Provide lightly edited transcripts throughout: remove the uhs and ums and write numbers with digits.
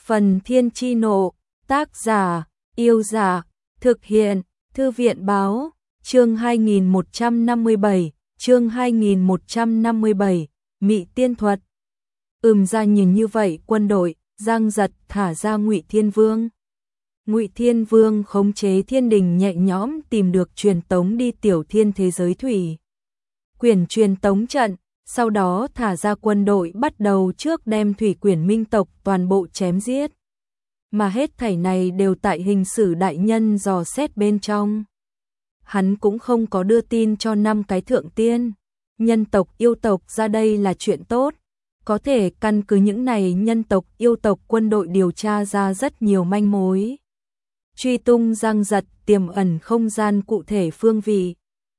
Phần Thiên Chi Nộ, tác giả, Yêu Giả, thực hiện, Thư viện Báo, chương 2157, chương 2157, Mị Tiên Thuật. Ra nhìn như vậy quân đội, Giang Giật thả ra Ngụy Thiên Vương. Ngụy Thiên Vương khống chế thiên đình nhẹ nhõm tìm được truyền tống đi tiểu thiên thế giới thủy. Quyển truyền tống trận, sau đó thả ra quân đội bắt đầu trước đem thủy quyển minh tộc toàn bộ chém giết. Mà hết thảy này đều tại Hình Sử đại nhân dò xét bên trong. Hắn cũng không có đưa tin cho 5 cái thượng tiên. Nhân tộc yêu tộc ra đây là chuyện tốt. Có thể căn cứ những này nhân tộc yêu tộc quân đội điều tra ra rất nhiều manh mối. Truy tung Giang Giật tiềm ẩn không gian cụ thể phương vị.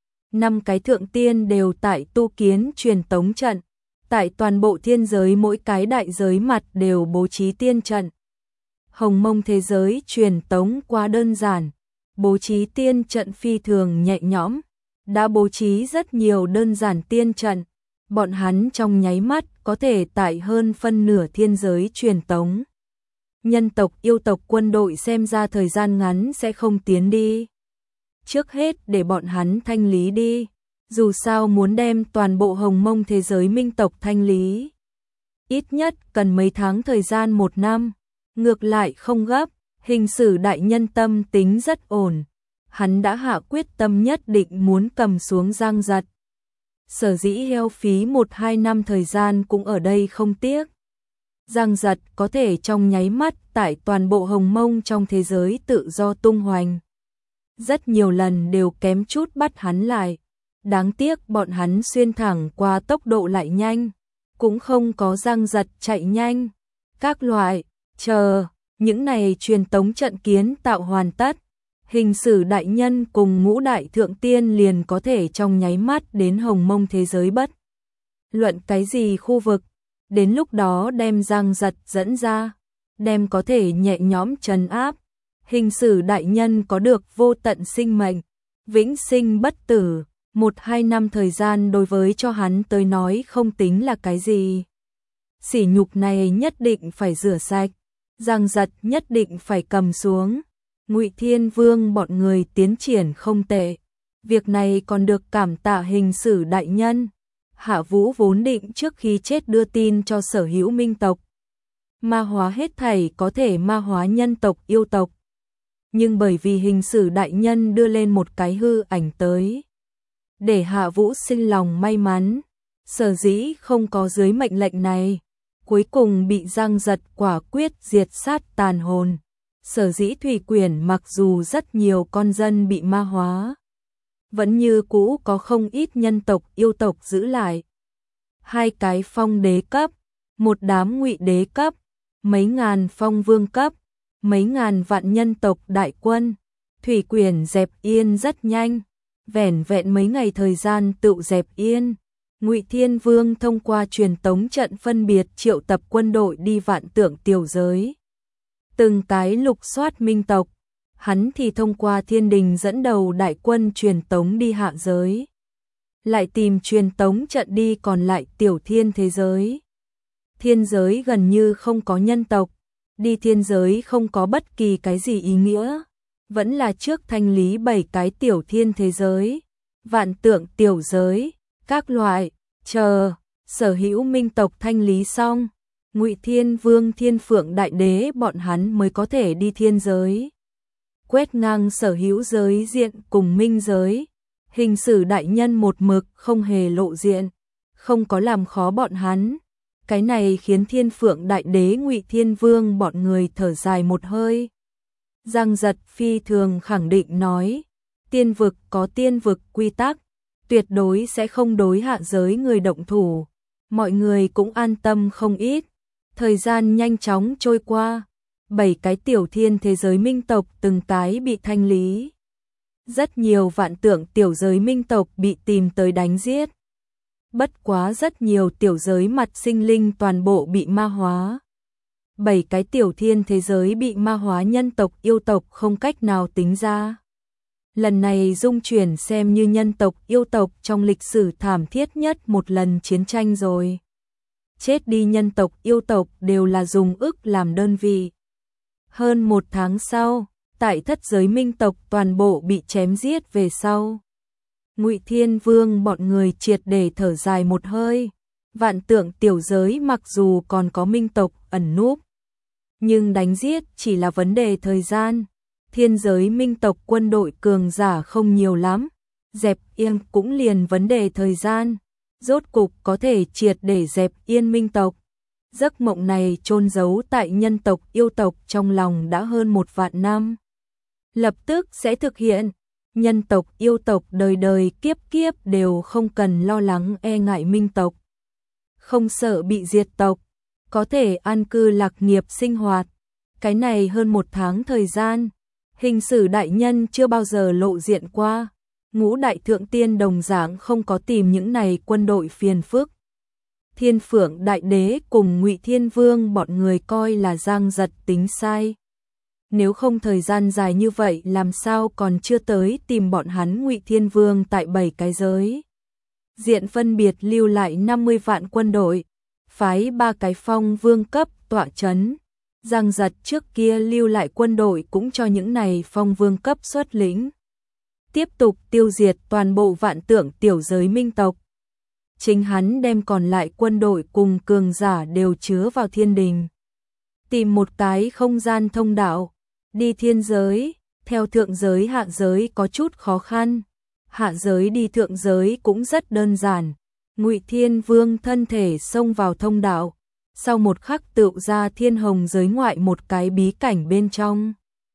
5 cái thượng tiên đều tại tu kiến truyền tống trận. Tại toàn bộ thiên giới mỗi cái đại giới mặt đều bố trí tiên trận. Hồng Mông thế giới truyền tống quá đơn giản. Bố trí tiên trận phi thường nhẹ nhõm. Đã bố trí rất nhiều đơn giản tiên trận. Bọn hắn trong nháy mắt có thể tại hơn phân nửa thiên giới truyền tống. Nhân tộc yêu tộc quân đội xem ra thời gian ngắn sẽ không tiến đi. Trước hết để bọn hắn thanh lý đi. Dù sao muốn đem toàn bộ Hồng Mông thế giới minh tộc thanh lý. Ít nhất cần mấy tháng thời gian 1 năm. Ngược lại không gấp. Hình Sử đại nhân tâm tính rất ổn. Hắn đã hạ quyết tâm nhất định muốn cầm xuống Giang Giật. Sở dĩ heo phí 1-2 năm thời gian cũng ở đây không tiếc. Giang Giật có thể trong nháy mắt tại toàn bộ Hồng Mông trong thế giới tự do tung hoành. Rất nhiều lần đều kém chút bắt hắn lại. Đáng tiếc bọn hắn xuyên thẳng qua tốc độ lại nhanh. Cũng không có Giang Giật chạy nhanh. Các loại, những này truyền tống trận kiến tạo hoàn tất. Hình Sử đại nhân cùng Ngũ đại thượng tiên liền có thể trong nháy mắt đến Hồng Mông thế giới bất luận cái gì khu vực. Đến lúc đó đem Giang Giật dẫn ra, đem có thể nhẹ nhõm trấn áp. Hình Sử đại nhân có được vô tận sinh mệnh, vĩnh sinh bất tử. 1-2 năm thời gian đối với cho hắn tới nói không tính là cái gì. Sỉ nhục này nhất định phải rửa sạch. Giang Giật nhất định phải cầm xuống. Ngụy Thiên Vương bọn người tiến triển không tệ. Việc này còn được cảm tạ Hình Sử đại nhân. Hạ Vũ vốn định trước khi chết đưa tin cho sở hữu minh tộc. Ma hóa hết thảy có thể ma hóa nhân tộc yêu tộc. Nhưng bởi vì Hình Sử đại nhân đưa lên một cái hư ảnh tới. Để Hạ Vũ sinh lòng may mắn. Sở dĩ không có dưới mệnh lệnh này. Cuối cùng bị Giang Giật quả quyết diệt sát tàn hồn. Sở dĩ thủy quyển mặc dù rất nhiều con dân bị ma hóa. Vẫn như cũ có không ít nhân tộc yêu tộc giữ lại. 2 cái phong đế cấp, một đám ngụy đế cấp, mấy ngàn phong vương cấp, mấy ngàn vạn nhân tộc đại quân. Thủy quyển dẹp yên rất nhanh. Vẻn vẹn mấy ngày thời gian tự dẹp yên. Ngụy Thiên Vương thông qua truyền tống trận phân biệt triệu tập quân đội đi Vạn Tượng tiểu giới. Từng cái lục soát minh tộc. Hắn thì thông qua thiên đình dẫn đầu đại quân truyền tống đi hạ giới. Lại tìm truyền tống trận đi còn lại tiểu thiên thế giới. Thiên giới gần như không có nhân tộc. Đi thiên giới không có bất kỳ cái gì ý nghĩa. Vẫn là trước thanh lý 7 cái tiểu thiên thế giới. Vạn Tượng tiểu giới, các loại, sở hữu minh tộc thanh lý xong. Ngụy Thiên Vương Thiên Phượng Đại Đế bọn hắn mới có thể đi thiên giới. Quét ngang sở hữu giới diện cùng minh giới. Hình Sử đại nhân một mực không hề lộ diện, không có làm khó bọn hắn. Cái này khiến Thiên Phượng Đại Đế Ngụy Thiên Vương bọn người thở dài một hơi. Giang Giật phi thường khẳng định nói, tiên vực có tiên vực quy tắc, tuyệt đối sẽ không đối hạ giới người động thủ. Mọi người cũng an tâm không ít. Thời gian nhanh chóng trôi qua, 7 cái tiểu thiên thế giới minh tộc từng cái bị thanh lý. Rất nhiều Vạn Tượng tiểu giới minh tộc bị tìm tới đánh giết. Bất quá rất nhiều tiểu giới mặt sinh linh toàn bộ bị ma hóa. 7 cái tiểu thiên thế giới bị ma hóa nhân tộc yêu tộc không cách nào tính ra. Lần này dung chuyển xem như nhân tộc yêu tộc trong lịch sử thảm thiết nhất một lần chiến tranh rồi. Chết đi nhân tộc yêu tộc đều là dùng ức làm đơn vị. Hơn 1 tháng sau, tại thất giới minh tộc toàn bộ bị chém giết về sau. Ngụy Thiên Vương bọn người triệt để thở dài một hơi. Vạn Tượng tiểu giới mặc dù còn có minh tộc ẩn núp, nhưng đánh giết chỉ là vấn đề thời gian. Thiên giới minh tộc quân đội cường giả không nhiều lắm, dẹp yên cũng liền vấn đề thời gian. Rốt cục có thể triệt để dẹp yên minh tộc. Giấc mộng này chôn giấu tại nhân tộc yêu tộc trong lòng đã hơn 1 vạn năm. Lập tức sẽ thực hiện. Nhân tộc yêu tộc đời đời kiếp kiếp đều không cần lo lắng e ngại minh tộc, không sợ bị diệt tộc, có thể an cư lạc nghiệp sinh hoạt. Cái này hơn 1 tháng thời gian, Hình Sử đại nhân chưa bao giờ lộ diện qua. Ngũ đại thượng tiên đồng dạng không có tìm những này quân đội phiền phức. Thiên Phượng đại đế cùng Ngụy Thiên Vương bọn người coi là giang giật tính sai. Nếu không thời gian dài như vậy làm sao còn chưa tới tìm bọn hắn. Ngụy Thiên Vương tại 7 cái giới diện phân biệt lưu lại 50 vạn quân đội, phái 3 cái phong vương cấp tọa chấn. Giang giật trước kia lưu lại quân đội cũng cho những này phong vương cấp xuất lĩnh, tiếp tục tiêu diệt toàn bộ Vạn Tượng tiểu giới minh tộc. Chính hắn đem còn lại quân đội cùng cường giả đều chứa vào thiên đình, tìm một cái không gian thông đạo đi thiên giới. Theo thượng giới hạ giới có chút khó khăn, hạ giới đi thượng giới cũng rất đơn giản. Ngụy Thiên Vương thân thể xông vào thông đạo, sau một khắc tựu ra thiên hồng giới ngoại một cái bí cảnh bên trong.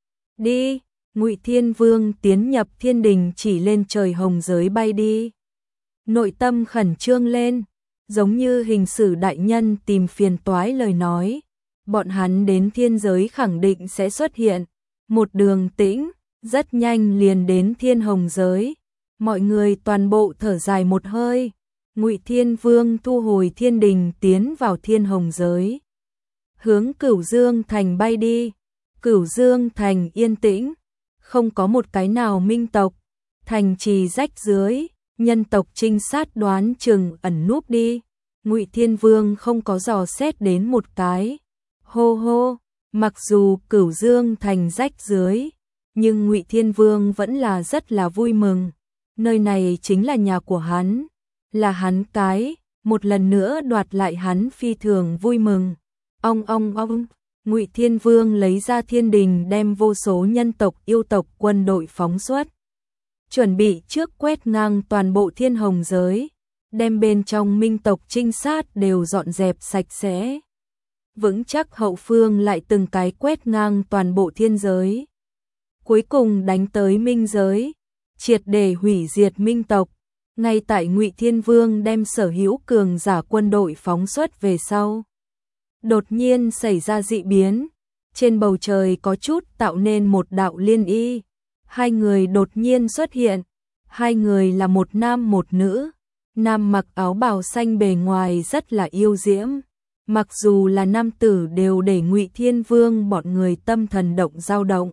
Đi, Ngụy Thiên Vương tiến nhập thiên đình chỉ lên trời hồng giới bay đi. Nội tâm khẩn trương lên, giống như Hình Sử đại nhân tìm phiền toái lời nói. Bọn hắn đến thiên giới khẳng định sẽ xuất hiện. Một đường tĩnh, rất nhanh liền đến thiên hồng giới. Mọi người toàn bộ thở dài một hơi. Ngụy Thiên Vương thu hồi thiên đình tiến vào thiên hồng giới, hướng Cửu Dương thành bay đi. Cửu Dương thành yên tĩnh, không có một cái nào minh tộc. Thành trì rách dưới, nhân tộc trinh sát đoán chừng ẩn núp đi. Ngụy Thiên Vương không có dò xét đến một cái. Hô hô, mặc dù Cửu Dương thành rách dưới, nhưng Ngụy Thiên Vương vẫn là rất là vui mừng. Nơi này chính là nhà của hắn, là hắn cái, một lần nữa đoạt lại hắn phi thường vui mừng. Ong ong ong, Ngụy Thiên Vương lấy ra thiên đình đem vô số nhân tộc yêu tộc quân đội phóng xuất. Chuẩn bị trước quét ngang toàn bộ thiên hồng giới, đem bên trong minh tộc trinh sát đều dọn dẹp sạch sẽ. Vững chắc hậu phương lại từng cái quét ngang toàn bộ thiên giới. Cuối cùng đánh tới minh giới, triệt để hủy diệt minh tộc. Ngay tại Ngụy Thiên Vương đem sở hữu cường giả quân đội phóng xuất về sau, đột nhiên xảy ra dị biến. Trên bầu trời có chút tạo nên một đạo liên y. Hai người đột nhiên xuất hiện. Hai người là một nam một nữ. Nam mặc áo bào xanh bề ngoài rất là yêu diễm. Mặc dù là nam tử đều để Ngụy Thiên Vương bọn người tâm thần dao động.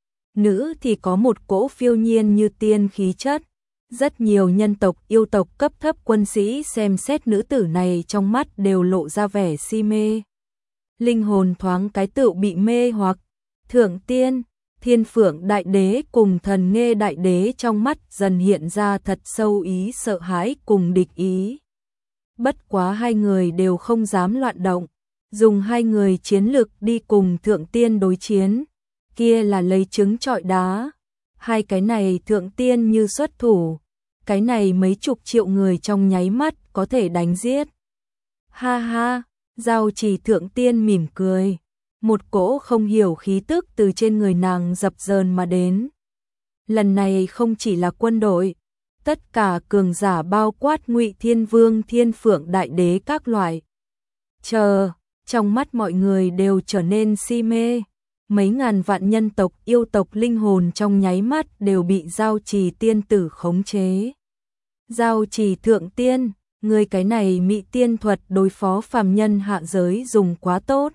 Nữ thì có một cỗ phiêu nhiên như tiên khí chất. Rất nhiều nhân tộc yêu tộc cấp thấp quân sĩ xem xét nữ tử này trong mắt đều lộ ra vẻ si mê. Linh hồn thoáng cái tựu bị mê hoặc. Thượng tiên, Thiên Phượng đại đế cùng Thần Nghê đại đế trong mắt dần hiện ra thật sâu ý sợ hãi cùng địch ý. Bất quá hai người đều không dám loạn động, dùng hai người chiến lực đi cùng thượng tiên đối chiến, kia là lấy trứng trọi đá. Hai cái này thượng tiên như xuất thủ, cái này mấy chục triệu người trong nháy mắt có thể đánh giết. Ha ha, Giao Trì thượng tiên mỉm cười, một cỗ không hiểu khí tức từ trên người nàng dập dờn mà đến. Lần này không chỉ là quân đội, tất cả cường giả bao quát Ngụy Thiên Vương, Thiên Phượng đại đế các loại. Chờ, trong mắt mọi người đều trở nên si mê. Mấy ngàn vạn nhân tộc yêu tộc linh hồn trong nháy mắt đều bị Giao Trì tiên tử khống chế. Giao Trì thượng tiên, người cái này mị tiên thuật đối phó phàm nhân hạ giới dùng quá tốt.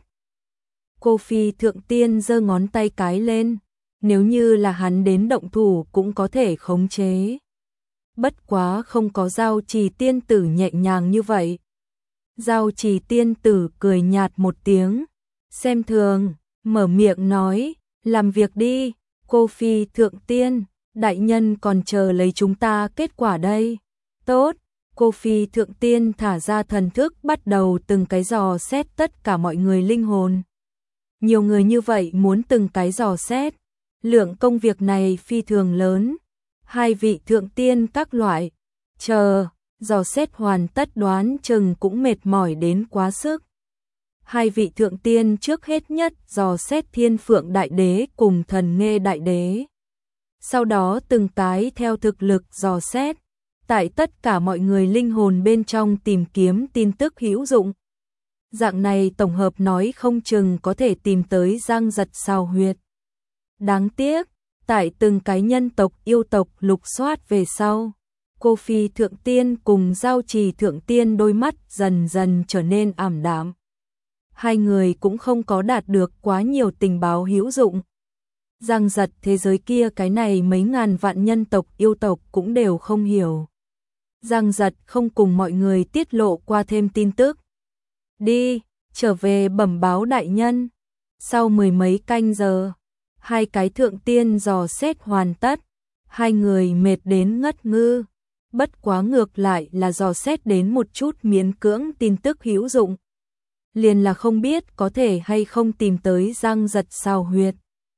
Cô Phi thượng tiên giơ ngón tay cái lên, nếu như là hắn đến động thủ cũng có thể khống chế. Bất quá không có Giao Trì tiên tử nhẹ nhàng như vậy. Giao Trì tiên tử cười nhạt một tiếng, xem thường, mở miệng nói, làm việc đi, cô phi thượng tiên, đại nhân còn chờ lấy chúng ta kết quả đây. Tốt, cô phi thượng tiên thả ra thần thức bắt đầu từng cái dò xét tất cả mọi người linh hồn. Nhiều người như vậy muốn từng cái dò xét, lượng công việc này phi thường lớn. Hai vị thượng tiên các loại, chờ, dò xét hoàn tất đoán chừng cũng mệt mỏi đến quá sức. Hai vị thượng tiên trước hết nhất dò xét Thiên Phượng Đại Đế cùng Thần Nghê Đại Đế. Sau đó từng cái theo thực lực dò xét, tại tất cả mọi người linh hồn bên trong tìm kiếm tin tức hữu dụng. Dạng này tổng hợp nói không chừng có thể tìm tới Giang Giật xào huyệt. Đáng tiếc, tại từng cái nhân tộc yêu tộc lục soát về sau, cô phi thượng tiên cùng Giao Trì thượng tiên đôi mắt dần dần trở nên ảm đạm. Hai người cũng không có đạt được quá nhiều tình báo hữu dụng. Giang Giật thế giới kia cái này mấy ngàn vạn nhân tộc yêu tộc cũng đều không hiểu. Giang Giật không cùng mọi người tiết lộ qua thêm tin tức. Đi, trở về bẩm báo đại nhân. Sau mười mấy canh giờ, hai cái thượng tiên dò xét hoàn tất. Hai người mệt đến ngất ngư. Bất quá ngược lại là dò xét đến một chút miễn cưỡng tin tức hữu dụng. Liền là không biết có thể hay không tìm tới Giang Giật xào huyệt.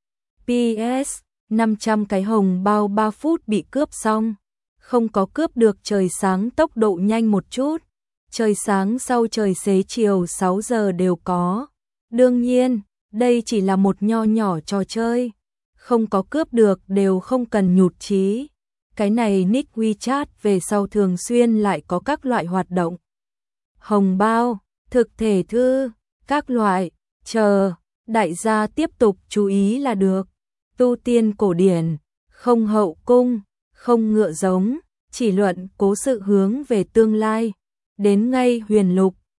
PS, 500 cái hồng bao 3 phút bị cướp xong. Không có cướp được trời sáng tốc độ nhanh một chút. Trời sáng sau trời xế chiều 6 giờ đều có. Đương nhiên, đây chỉ là một nho nhỏ trò chơi. Không có cướp được đều không cần nhụt chí. Cái này nick WeChat về sau thường xuyên lại có các loại hoạt động. Hồng bao, thực thể thư, các loại, chờ, đại gia tiếp tục chú ý là được. Tu tiên cổ điển, không hậu cung, không ngựa giống, chỉ luận cố sự hướng về tương lai. Đến ngay huyền lục,